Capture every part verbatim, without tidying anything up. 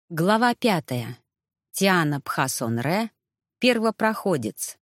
Глава пятая. Тиана Пхасонре, первопроходец.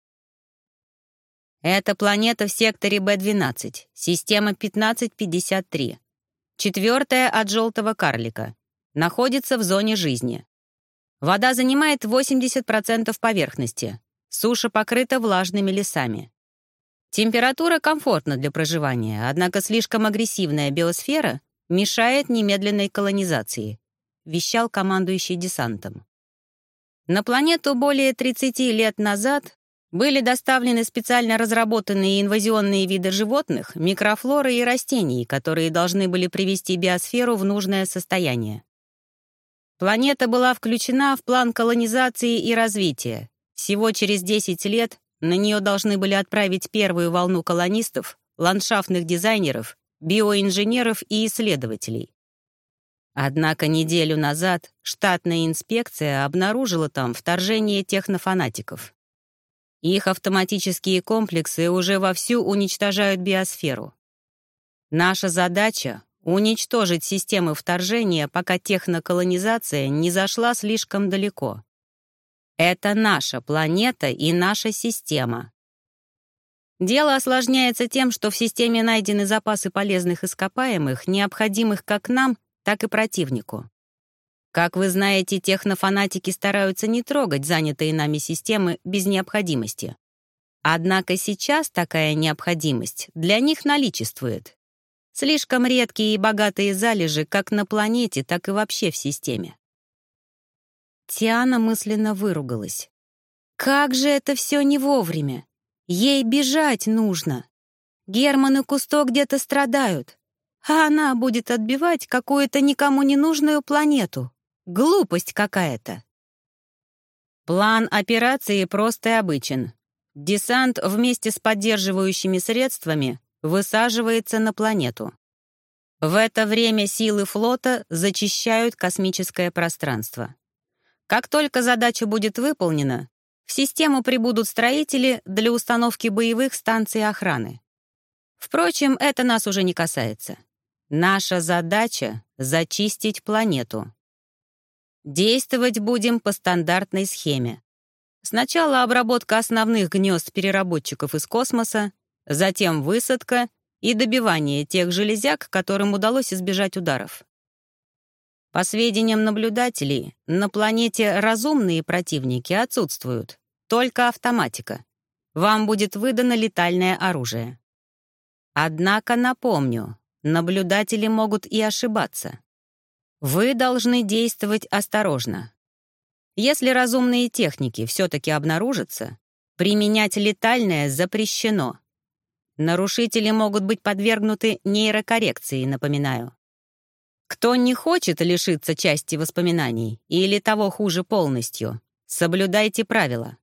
Это планета в секторе Бэ двенадцать, система пятнадцать пятьдесят три. Четвертая от желтого карлика. Находится в зоне жизни. Вода занимает восемьдесят процентов поверхности. Суша покрыта влажными лесами. Температура комфортна для проживания, однако слишком агрессивная биосфера мешает немедленной колонизации, вещал командующий десантом. На планету более тридцати лет назад были доставлены специально разработанные инвазионные виды животных, микрофлоры и растений, которые должны были привести биосферу в нужное состояние. Планета была включена в план колонизации и развития. Всего через десять лет на нее должны были отправить первую волну колонистов, ландшафтных дизайнеров, биоинженеров и исследователей. Однако неделю назад штатная инспекция обнаружила там вторжение технофанатиков. Их автоматические комплексы уже вовсю уничтожают биосферу. Наша задача — уничтожить системы вторжения, пока техноколонизация не зашла слишком далеко. Это наша планета и наша система. Дело осложняется тем, что в системе найдены запасы полезных ископаемых, необходимых как нам, так и противнику. Как вы знаете, технофанатики стараются не трогать занятые нами системы без необходимости. Однако сейчас такая необходимость для них наличествует. Слишком редкие и богатые залежи как на планете, так и вообще в системе. Тиана мысленно выругалась. Как же это все не вовремя! Ей бежать нужно! Герман и Кусто где-то страдают, а она будет отбивать какую-то никому не нужную планету. Глупость какая-то. План операции прост и обычен. Десант вместе с поддерживающими средствами высаживается на планету. В это время силы флота зачищают космическое пространство. Как только задача будет выполнена, в систему прибудут строители для установки боевых станций охраны. Впрочем, это нас уже не касается. Наша задача — зачистить планету. Действовать будем по стандартной схеме. Сначала обработка основных гнезд переработчиков из космоса, затем высадка и добивание тех железяк, которым удалось избежать ударов. По сведениям наблюдателей, на планете разумные противники отсутствуют, только автоматика. Вам будет выдано летальное оружие. Однако напомню, наблюдатели могут и ошибаться. Вы должны действовать осторожно. Если разумные техники все-таки обнаружатся, применять летальное запрещено. Нарушители могут быть подвергнуты нейрокоррекции, напоминаю. Кто не хочет лишиться части воспоминаний или того хуже полностью, соблюдайте правила.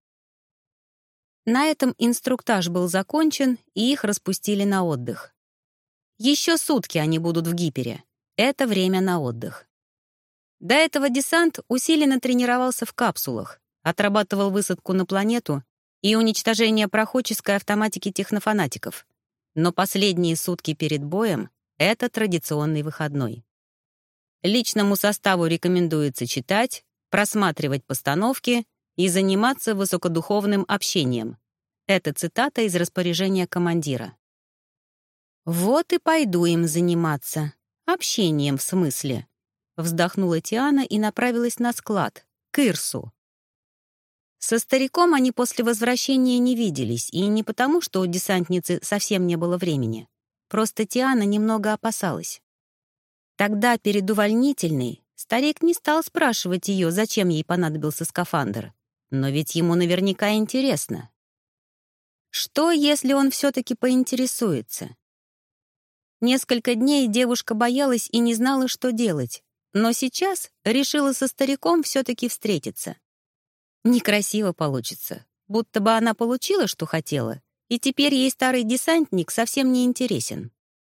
На этом инструктаж был закончен, и их распустили на отдых. Еще сутки они будут в Гипере. Это время на отдых. До этого десант усиленно тренировался в капсулах, отрабатывал высадку на планету и уничтожение проходческой автоматики технофанатиков. Но последние сутки перед боем — это традиционный выходной. Личному составу рекомендуется читать, просматривать постановки и заниматься высокодуховным общением. Это цитата из распоряжения командира. «Вот и пойду им заниматься. Общением, в смысле», — вздохнула Тиана и направилась на склад, к Ирсу. Со стариком они после возвращения не виделись, и не потому, что у десантницы совсем не было времени. Просто Тиана немного опасалась. Тогда, перед увольнительной, старик не стал спрашивать ее, зачем ей понадобился скафандр. Но ведь ему наверняка интересно. Что, если он все-таки поинтересуется? Несколько дней девушка боялась и не знала, что делать, но сейчас решила со стариком все-таки встретиться. Некрасиво получится, будто бы она получила, что хотела, и теперь ей старый десантник совсем не интересен.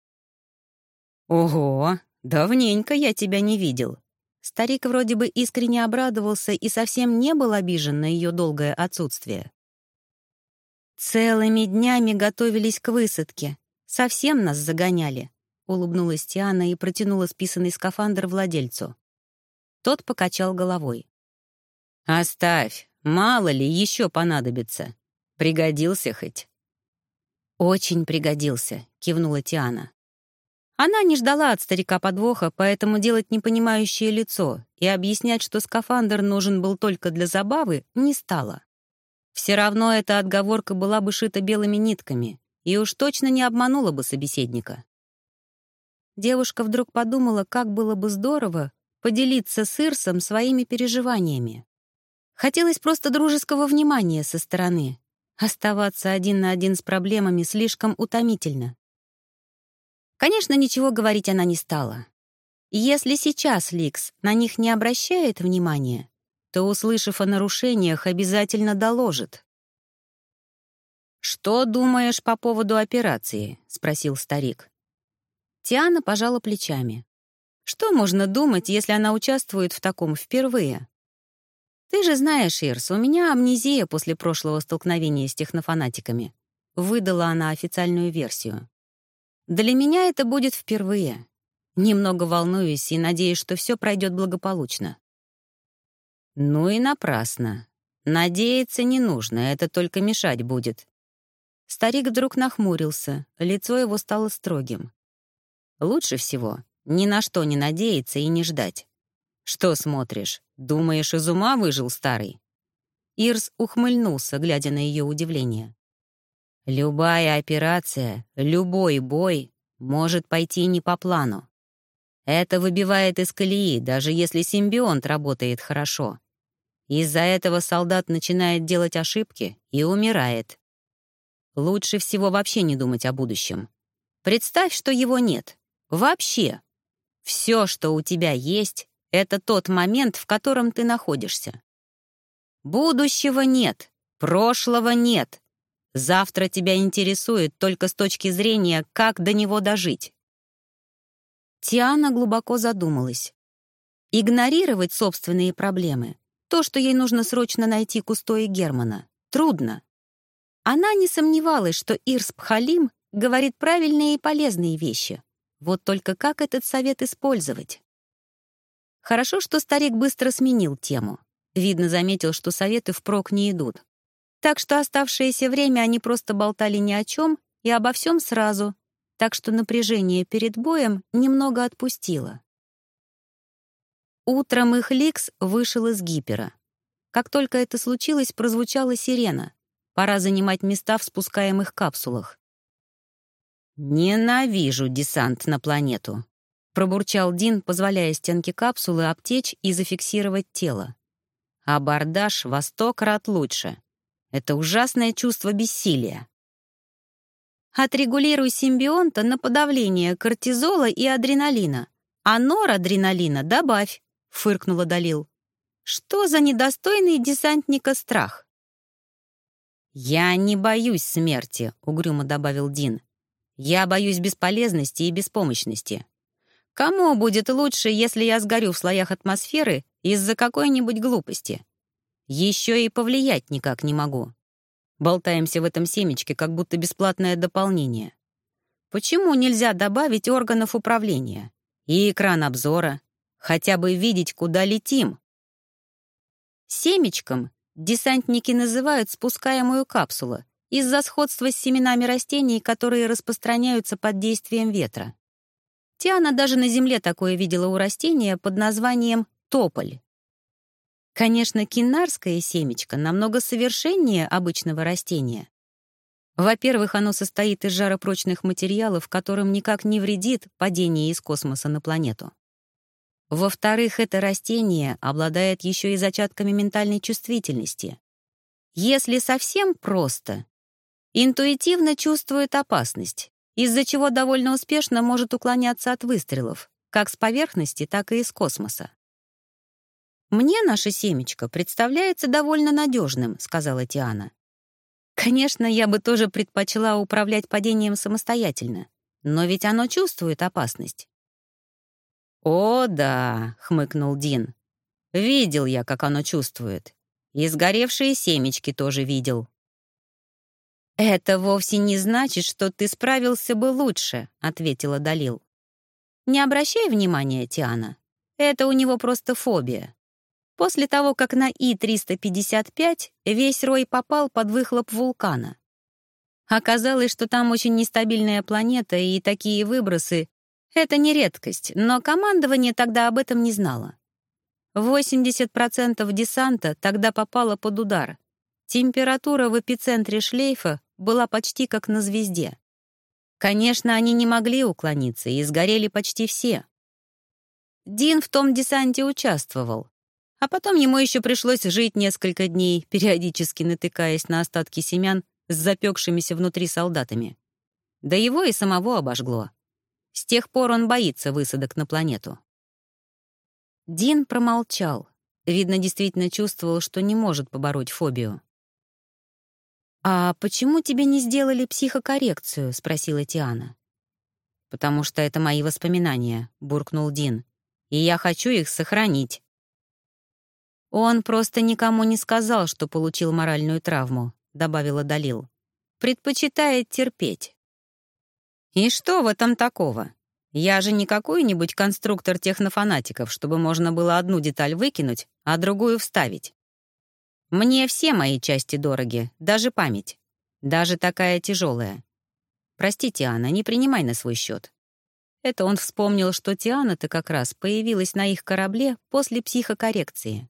«Ого, давненько я тебя не видел». Старик вроде бы искренне обрадовался и совсем не был обижен на ее долгое отсутствие. «Целыми днями готовились к высадке. Совсем нас загоняли», — улыбнулась Тиана и протянула списанный скафандр владельцу. Тот покачал головой. «Оставь, мало ли еще понадобится. Пригодился хоть?» «Очень пригодился», — кивнула Тиана. Она не ждала от старика подвоха, поэтому делать непонимающее лицо и объяснять, что скафандр нужен был только для забавы, не стала. Все равно эта отговорка была бы шита белыми нитками и уж точно не обманула бы собеседника. Девушка вдруг подумала, как было бы здорово поделиться с Ирсом своими переживаниями. Хотелось просто дружеского внимания со стороны. Оставаться один на один с проблемами слишком утомительно. Конечно, ничего говорить она не стала. Если сейчас Ликс на них не обращает внимания, то, услышав о нарушениях, обязательно доложит. «Что думаешь по поводу операции?» — спросил старик. Тиана пожала плечами. Что можно думать, если она участвует в таком впервые? «Ты же знаешь, Ирс, у меня амнезия после прошлого столкновения с технофанатиками». Выдала она официальную версию. «Для меня это будет впервые. Немного волнуюсь и надеюсь, что все пройдет благополучно». «Ну и напрасно. Надеяться не нужно, это только мешать будет». Старик вдруг нахмурился, лицо его стало строгим. «Лучше всего ни на что не надеяться и не ждать. Что смотришь, думаешь, из ума выжил старый?» Ирс ухмыльнулся, глядя на ее удивление. «Любая операция, любой бой может пойти не по плану. Это выбивает из колеи, даже если симбионт работает хорошо. Из-за этого солдат начинает делать ошибки и умирает. Лучше всего вообще не думать о будущем. Представь, что его нет. Вообще. Все, что у тебя есть, это тот момент, в котором ты находишься. Будущего нет, прошлого нет. Завтра тебя интересует только с точки зрения, как до него дожить». Тиана глубоко задумалась. Игнорировать собственные проблемы, то, что ей нужно срочно найти Кусто и Германа, трудно. Она не сомневалась, что Ирс Пхалим говорит правильные и полезные вещи. Вот только как этот совет использовать? Хорошо, что старик быстро сменил тему. Видно, заметил, что советы впрок не идут. Так что оставшееся время они просто болтали ни о чем и обо всем сразу, так что напряжение перед боем немного отпустило. Утром их Ликс вышел из гипера. Как только это случилось, прозвучала сирена. Пора занимать места в спускаемых капсулах. «Ненавижу десант на планету», — пробурчал Дин, позволяя стенке капсулы обтечь и зафиксировать тело. «Абордаж во сто крат лучше. Это ужасное чувство бессилия». «Отрегулируй симбионта на подавление кортизола и адреналина, а норадреналина добавь», — фыркнула Далил. «Что за недостойный десантника страх?» «Я не боюсь смерти», — угрюмо добавил Дин. «Я боюсь бесполезности и беспомощности. Кому будет лучше, если я сгорю в слоях атмосферы из-за какой-нибудь глупости? Еще и повлиять никак не могу. Болтаемся в этом семечке, как будто бесплатное дополнение. Почему нельзя добавить органов управления? И экран обзора? Хотя бы видеть, куда летим?» Семечком десантники называют спускаемую капсулу из-за сходства с семенами растений, которые распространяются под действием ветра. Тиана даже на Земле такое видела у растения под названием тополь. Конечно, кинарское семечко намного совершеннее обычного растения. Во-первых, оно состоит из жаропрочных материалов, которым никак не вредит падение из космоса на планету. Во-вторых, это растение обладает еще и зачатками ментальной чувствительности. Если совсем просто, интуитивно чувствует опасность, из-за чего довольно успешно может уклоняться от выстрелов, как с поверхности, так и из космоса. «Мне наше семечко представляется довольно надежным», — сказала Тиана. «Конечно, я бы тоже предпочла управлять падением самостоятельно, но ведь оно чувствует опасность». «О, да», — хмыкнул Дин. «Видел я, как оно чувствует. И сгоревшие семечки тоже видел». «Это вовсе не значит, что ты справился бы лучше», — ответила Далил. «Не обращай внимания, Тиана. Это у него просто фобия. После того, как на И триста пятьдесят пять весь Рой попал под выхлоп вулкана. Оказалось, что там очень нестабильная планета, и такие выбросы — это не редкость, но командование тогда об этом не знало. восемьдесят процентов десанта тогда попало под удар. Температура в эпицентре шлейфа была почти как на звезде. Конечно, они не могли уклониться, и сгорели почти все. Дин в том десанте участвовал, а потом ему еще пришлось жить несколько дней, периодически натыкаясь на остатки семян с запекшимися внутри солдатами. Да его и самого обожгло. С тех пор он боится высадок на планету. Дин промолчал. Видно, действительно чувствовал, что не может побороть фобию. «А почему тебе не сделали психокоррекцию?» — спросила Тиана. «Потому что это мои воспоминания», — буркнул Дин. «И я хочу их сохранить». «Он просто никому не сказал, что получил моральную травму», — добавила Далил. «Предпочитает терпеть». «И что в этом такого? Я же не какой-нибудь конструктор технофанатиков, чтобы можно было одну деталь выкинуть, а другую вставить. Мне все мои части дороги, даже память. Даже такая тяжелая. Прости, Тиана, не принимай на свой счет». Это он вспомнил, что Тиана-то как раз появилась на их корабле после психокоррекции.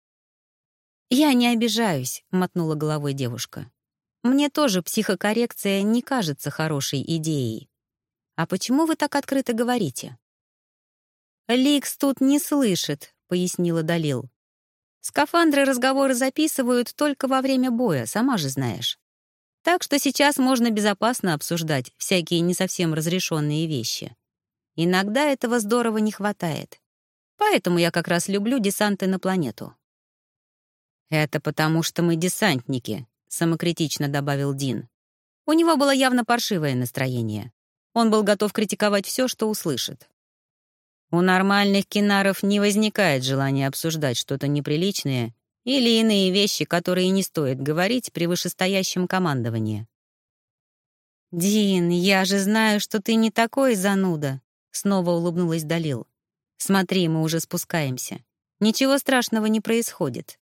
«Я не обижаюсь», — мотнула головой девушка. «Мне тоже психокоррекция не кажется хорошей идеей. А почему вы так открыто говорите?» «Ликс тут не слышит», — пояснила Далил. «Скафандры разговоры записывают только во время боя, сама же знаешь. Так что сейчас можно безопасно обсуждать всякие не совсем разрешенные вещи. Иногда этого здорово не хватает. Поэтому я как раз люблю десанты на планету». «Это потому, что мы десантники», — самокритично добавил Дин. У него было явно паршивое настроение. Он был готов критиковать все, что услышит. У нормальных кинаров не возникает желания обсуждать что-то неприличное или иные вещи, которые не стоит говорить при вышестоящем командовании. «Дин, я же знаю, что ты не такой зануда», — снова улыбнулась Далил. «Смотри, мы уже спускаемся. Ничего страшного не происходит».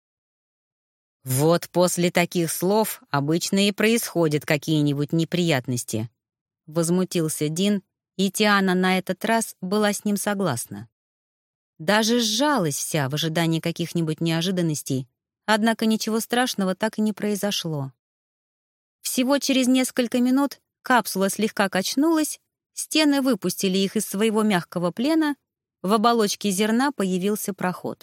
«Вот после таких слов обычно и происходят какие-нибудь неприятности», — возмутился Дин, и Тиана на этот раз была с ним согласна. Даже сжалась вся в ожидании каких-нибудь неожиданностей, однако ничего страшного так и не произошло. Всего через несколько минут капсула слегка качнулась, стены выпустили их из своего мягкого плена, в оболочке зерна появился проход.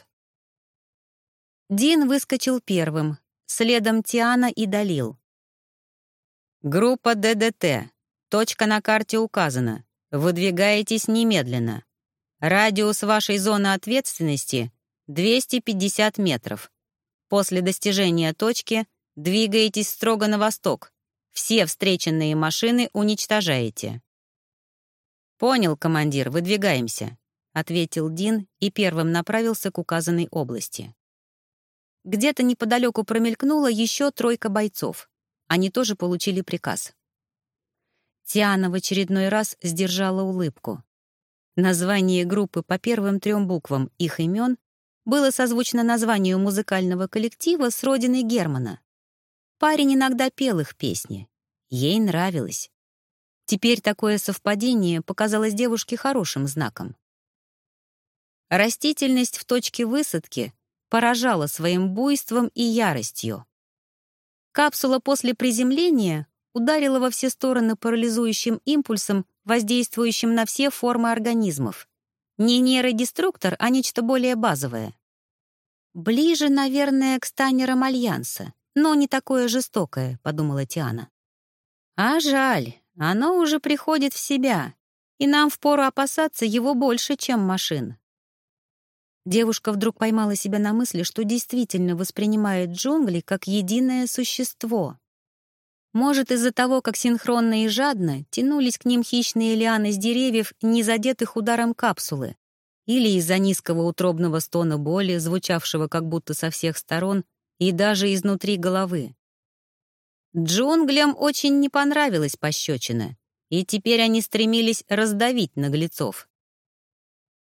Дин выскочил первым, следом Тиана и Далил. «Группа ДДТ. Точка на карте указана. Выдвигаетесь немедленно. Радиус вашей зоны ответственности — двести пятьдесят метров. После достижения точки двигаетесь строго на восток. Все встреченные машины уничтожаете». «Понял, командир, выдвигаемся», — ответил Дин и первым направился к указанной области. Где-то неподалеку промелькнула еще тройка бойцов. Они тоже получили приказ. Тиана в очередной раз сдержала улыбку. Название группы по первым трем буквам их имен было созвучно названию музыкального коллектива с родины Германа. Парень иногда пел их песни. Ей нравилось. Теперь такое совпадение показалось девушке хорошим знаком. Растительность в точке высадки поражала своим буйством и яростью. Капсула после приземления ударила во все стороны парализующим импульсом, воздействующим на все формы организмов. Не нейродеструктор, а нечто более базовое. «Ближе, наверное, к станерам Альянса, но не такое жестокое», — подумала Тиана. «А жаль, оно уже приходит в себя, и нам впору опасаться его больше, чем машин». Девушка вдруг поймала себя на мысли, что действительно воспринимает джунгли как единое существо. Может, из-за того, как синхронно и жадно тянулись к ним хищные лианы с деревьев, не задетых ударом капсулы, или из-за низкого утробного стона боли, звучавшего как будто со всех сторон и даже изнутри головы. Джунглям очень не понравилась пощечина, и теперь они стремились раздавить наглецов.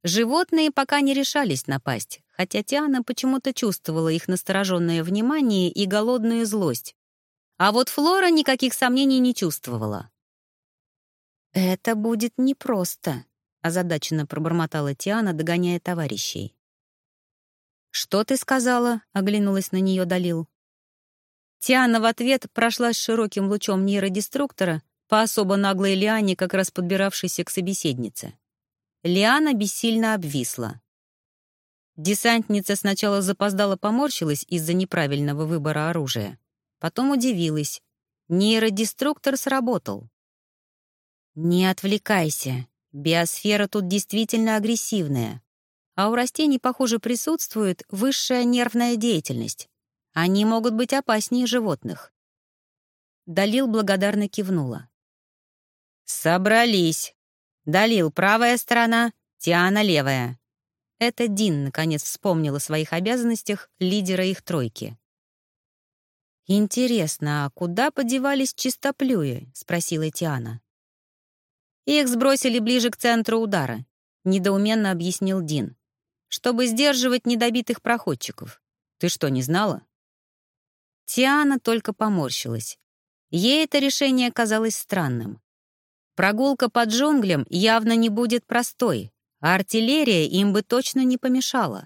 Животные пока не решались напасть, хотя Тиана почему-то чувствовала их настороженное внимание и голодную злость. А вот Флора никаких сомнений не чувствовала. «Это будет непросто», — озадаченно пробормотала Тиана, догоняя товарищей. «Что ты сказала?» — оглянулась на нее Далил. Тиана в ответ прошлась широким лучом нейродеструктора по особо наглой лиане, как раз подбиравшейся к собеседнице. Лиана бессильно обвисла. Десантница сначала запоздало поморщилась из-за неправильного выбора оружия. Потом удивилась. Нейродеструктор сработал. «Не отвлекайся. Биосфера тут действительно агрессивная. А у растений, похоже, присутствует высшая нервная деятельность. Они могут быть опаснее животных». Далил благодарно кивнула. «Собрались. Далил — правая сторона, Тиана — левая». Это Дин, наконец, вспомнил о своих обязанностях лидера их тройки. «Интересно, а куда подевались чистоплюи?» — спросила Тиана. «Их сбросили ближе к центру удара», — недоуменно объяснил Дин, «чтобы сдерживать недобитых проходчиков. Ты что, не знала?» Тиана только поморщилась. Ей это решение казалось странным. Прогулка по джунглям явно не будет простой, а артиллерия им бы точно не помешала.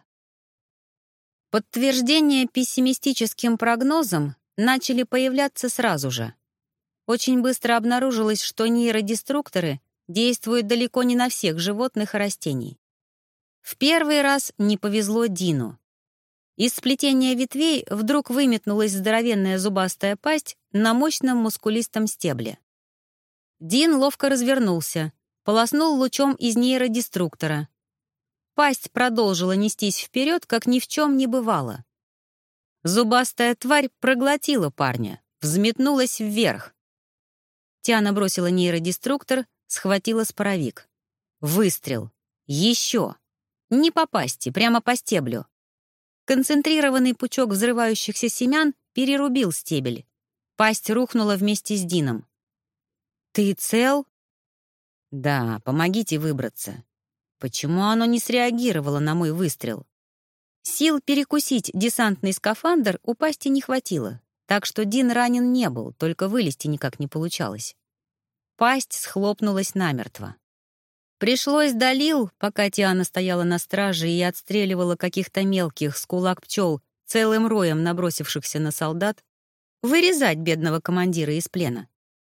Подтверждения пессимистическим прогнозам начали появляться сразу же. Очень быстро обнаружилось, что нейродеструкторы действуют далеко не на всех животных и растений. В первый раз не повезло Дину. Из сплетения ветвей вдруг выметнулась здоровенная зубастая пасть на мощном мускулистом стебле. Дин ловко развернулся, полоснул лучом из нейродеструктора. Пасть продолжила нестись вперед, как ни в чем не бывало. Зубастая тварь проглотила парня, взметнулась вверх. Тиана бросила нейродеструктор, схватила споровик. Выстрел. Еще. Не по пасти, прямо по стеблю. Концентрированный пучок взрывающихся семян перерубил стебель. Пасть рухнула вместе с Дином. «Ты цел?» «Да, помогите выбраться. Почему оно не среагировало на мой выстрел?» Сил перекусить десантный скафандр у пасти не хватило, так что Дин ранен не был, только вылезти никак не получалось. Пасть схлопнулась намертво. Пришлось Далил, пока Тиана стояла на страже и отстреливала каких-то мелких с кулак пчел, целым роем набросившихся на солдат, вырезать бедного командира из плена.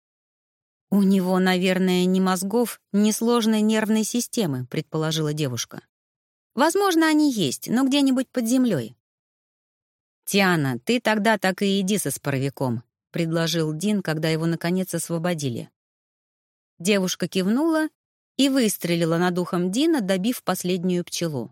«У него, наверное, ни мозгов, ни сложной нервной системы», — предположила девушка. «Возможно, они есть, но где-нибудь под землей». «Тиана, ты тогда так и иди со споровиком», — предложил Дин, когда его, наконец, освободили. Девушка кивнула и выстрелила над ухом Дина, добив последнюю пчелу.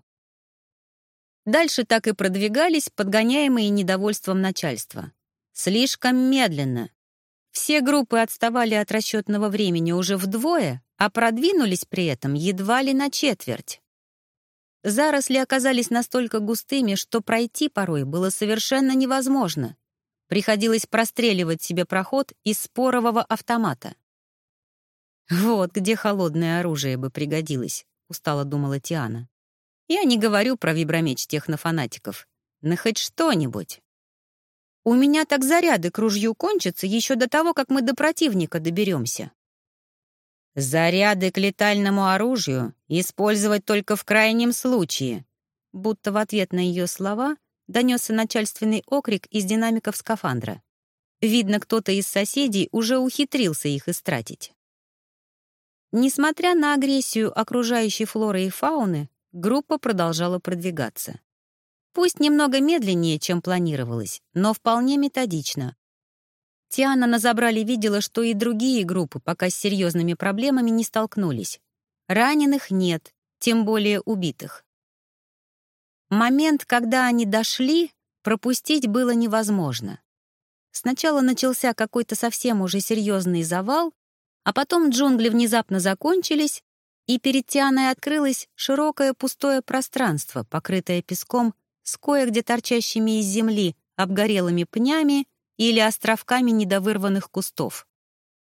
Дальше так и продвигались, подгоняемые недовольством начальства. Слишком медленно. Все группы отставали от расчетного времени уже вдвое, а продвинулись при этом едва ли на четверть. Заросли оказались настолько густыми, что пройти порой было совершенно невозможно. Приходилось простреливать себе проход из спорового автомата. «Вот где холодное оружие бы пригодилось», — устало думала Тиана. «Я не говорю про вибромеч технофанатиков, но хоть что-нибудь. У меня так заряды к ружью кончатся еще до того, как мы до противника доберемся». «Заряды к летальному оружию использовать только в крайнем случае», будто в ответ на ее слова донесся начальственный окрик из динамиков скафандра. Видно, кто-то из соседей уже ухитрился их истратить. Несмотря на агрессию окружающей флоры и фауны, группа продолжала продвигаться. Пусть немного медленнее, чем планировалось, но вполне методично. Тиана на забрале видела, что и другие группы пока с серьезными проблемами не столкнулись. Раненых нет, тем более убитых. Момент, когда они дошли, пропустить было невозможно. Сначала начался какой-то совсем уже серьезный завал, а потом джунгли внезапно закончились, и перед Тианой открылось широкое пустое пространство, покрытое песком, с кое-где торчащими из земли обгорелыми пнями или островками недовырванных кустов.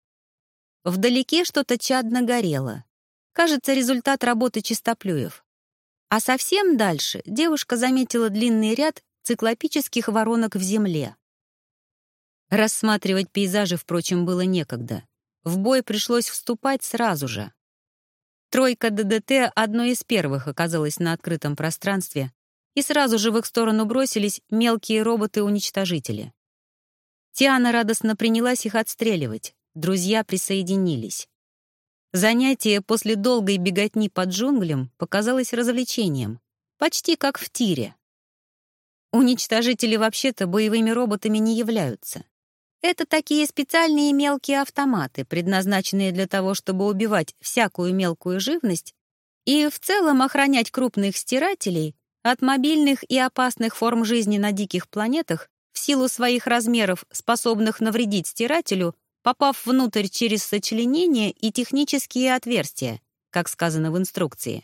Вдалеке что-то чадно горело. Кажется, результат работы чистоплюев. А совсем дальше девушка заметила длинный ряд циклопических воронок в земле. Рассматривать пейзажи, впрочем, было некогда. В бой пришлось вступать сразу же. Тройка ДДТ одной из первых оказалась на открытом пространстве, и сразу же в их сторону бросились мелкие роботы-уничтожители. Тиана радостно принялась их отстреливать, друзья присоединились. Занятие после долгой беготни по джунглям показалось развлечением, почти как в тире. Уничтожители вообще-то боевыми роботами не являются. Это такие специальные мелкие автоматы, предназначенные для того, чтобы убивать всякую мелкую живность и в целом охранять крупных стирателей от мобильных и опасных форм жизни на диких планетах в силу своих размеров, способных навредить стирателю, попав внутрь через сочленения и технические отверстия, как сказано в инструкции.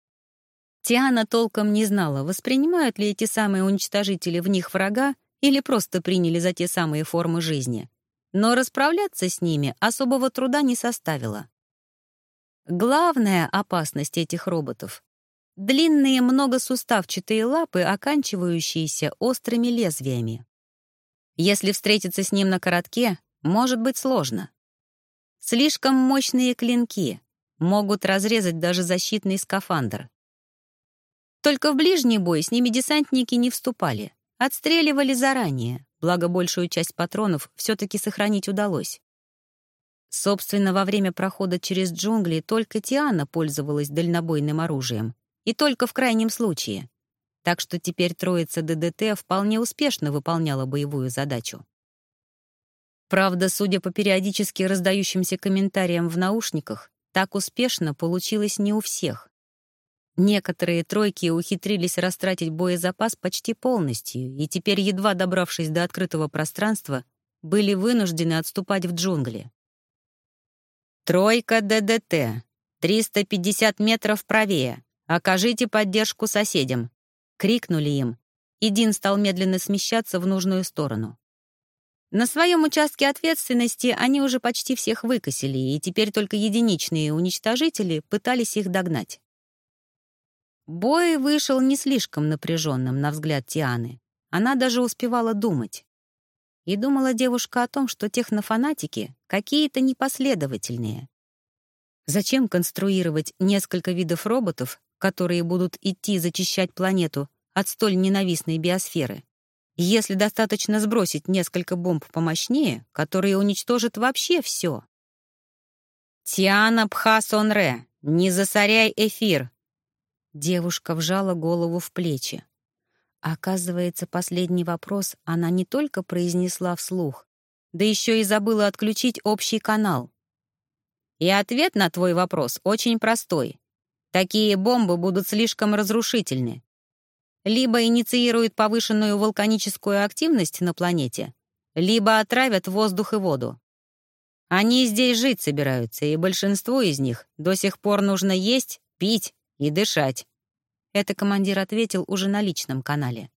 Тиана толком не знала, воспринимают ли эти самые уничтожители в них врага или просто приняли за те самые формы жизни. Но расправляться с ними особого труда не составило. Главная опасность этих роботов — длинные многосуставчатые лапы, оканчивающиеся острыми лезвиями. Если встретиться с ним на коротке, может быть сложно. Слишком мощные клинки могут разрезать даже защитный скафандр. Только в ближний бой с ними десантники не вступали, отстреливали заранее, благо большую часть патронов все-таки сохранить удалось. Собственно, во время прохода через джунгли только Тиана пользовалась дальнобойным оружием, и только в крайнем случае. Так что теперь троица ДДТ вполне успешно выполняла боевую задачу. Правда, судя по периодически раздающимся комментариям в наушниках, так успешно получилось не у всех. Некоторые тройки ухитрились растратить боезапас почти полностью, и теперь, едва добравшись до открытого пространства, были вынуждены отступать в джунгли. «Тройка ДДТ. триста пятьдесят метров правее. Окажите поддержку соседям!» — крикнули им, и Дин стал медленно смещаться в нужную сторону. На своем участке ответственности они уже почти всех выкосили, и теперь только единичные уничтожители пытались их догнать. Бой вышел не слишком напряженным, на взгляд Тианы. Она даже успевала думать. И думала девушка о том, что технофанатики какие-то непоследовательные. Зачем конструировать несколько видов роботов, которые будут идти зачищать планету от столь ненавистной биосферы, если достаточно сбросить несколько бомб помощнее, которые уничтожат вообще все? «Тиана Пхасонре, не засоряй эфир!» Девушка вжала голову в плечи. Оказывается, последний вопрос она не только произнесла вслух, да еще и забыла отключить общий канал. И ответ на твой вопрос очень простой. Такие бомбы будут слишком разрушительны. Либо инициируют повышенную вулканическую активность на планете, либо отравят воздух и воду. Они здесь жить собираются, и большинству из них до сих пор нужно есть, пить и дышать. Это командир ответил уже на личном канале.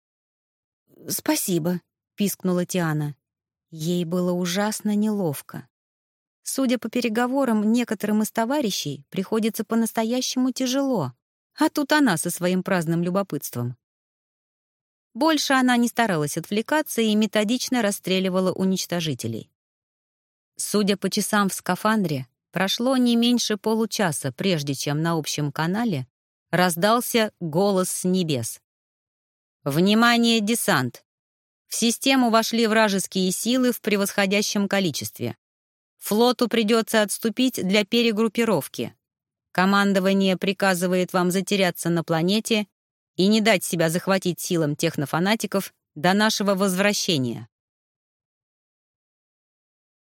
«Спасибо», — пискнула Тиана. Ей было ужасно неловко. Судя по переговорам, некоторым из товарищей приходится по-настоящему тяжело, а тут она со своим праздным любопытством. Больше она не старалась отвлекаться и методично расстреливала уничтожителей. Судя по часам в скафандре, прошло не меньше получаса, прежде чем на общем канале раздался голос с небес. «Внимание, десант! В систему вошли вражеские силы в превосходящем количестве. Флоту придется отступить для перегруппировки. Командование приказывает вам затеряться на планете и не дать себя захватить силам технофанатиков до нашего возвращения».